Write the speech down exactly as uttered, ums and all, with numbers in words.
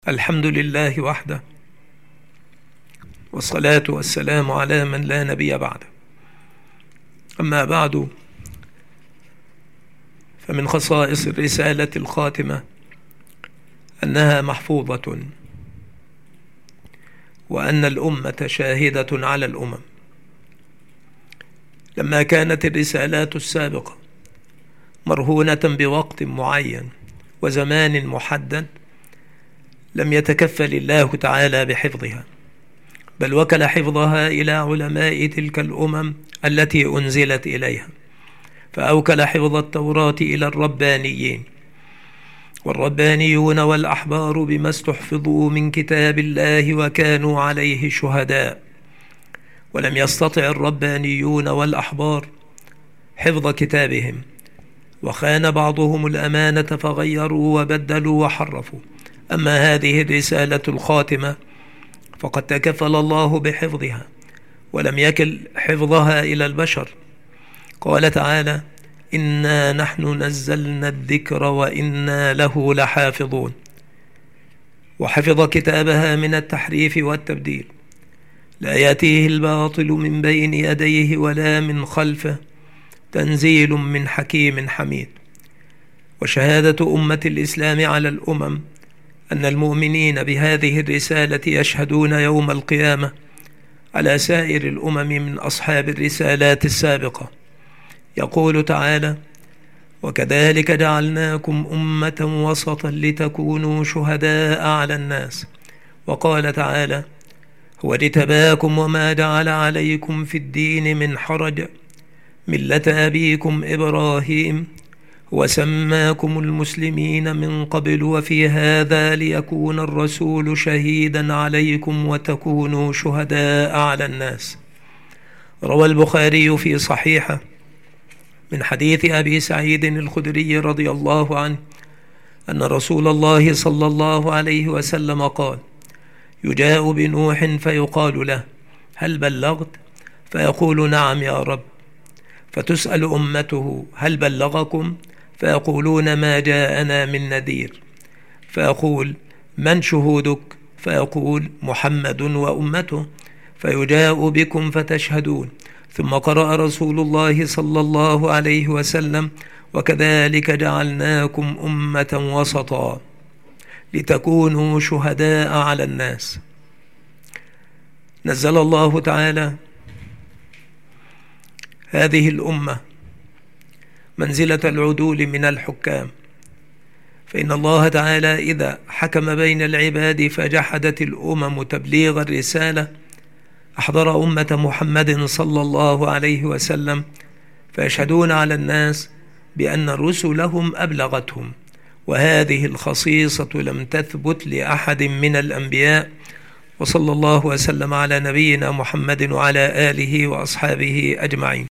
الحمد لله وحده، والصلاة والسلام على من لا نبي بعده. أما بعد، فمن خصائص الرسالة الخاتمة أنها محفوظة، وأن الأمة شاهدة على الأمم. لما كانت الرسالات السابقة مرهونة بوقت معين وزمان محدد، لم يتكفل الله تعالى بحفظها، بل وكل حفظها إلى علماء تلك الأمم التي أنزلت إليها، فأوكل حفظ التوراة إلى الربانيين، والربانيون والأحبار بما استحفظوا من كتاب الله وكانوا عليه شهداء. ولم يستطع الربانيون والأحبار حفظ كتابهم، وخان بعضهم الأمانة فغيروا وبدلوا وحرفوا. أما هذه الرسالة الخاتمة فقد تكفل الله بحفظها، ولم يكل حفظها إلى البشر. قال تعالى: إنا نحن نزلنا الذكر وإنا له لحافظون. وحفظ كتابها من التحريف والتبديل، لا يأتيه الباطل من بين يديه ولا من خلفه، تنزيل من حكيم حميد. وشهادة أمة الإسلام على الأمم أن المؤمنين بهذه الرسالة يشهدون يوم القيامة على سائر الأمم من أصحاب الرسالات السابقة. يقول تعالى: وكذلك جعلناكم أمة وسطا لتكونوا شهداء على الناس. وقال تعالى: هو اجتباكم وما جعل عليكم في الدين من حرج، ملة أبيكم إبراهيم، وسماكم المسلمين من قبل وفي هذا ليكون الرسول شهيدا عليكم وتكونوا شهداء على الناس. روى البخاري في صحيحه من حديث أبي سعيد الخدري رضي الله عنه أن رسول الله صلى الله عليه وسلم قال: يجاء بنوح فيقال له: هل بلغت؟ فيقول: نعم يا رب. فتسأل أمته: هل بلغكم؟ فيقولون: ما جاءنا من نذير. فيقول: من شهودك؟ فيقول: محمد وأمته. فيجاء بكم فتشهدون. ثم قرأ رسول الله صلى الله عليه وسلم: وكذلك جعلناكم أمة وسطا لتكونوا شهداء على الناس. نزل الله تعالى هذه الأمة منزلة العدول من الحكام، فإن الله تعالى إذا حكم بين العباد فجحدت الأمم تبليغ الرسالة، أحضر أمة محمد صلى الله عليه وسلم فيشهدون على الناس بأن رسلهم أبلغتهم. وهذه الخصيصة لم تثبت لأحد من الأنبياء. وصلى الله وسلم على نبينا محمد وعلى آله وأصحابه أجمعين.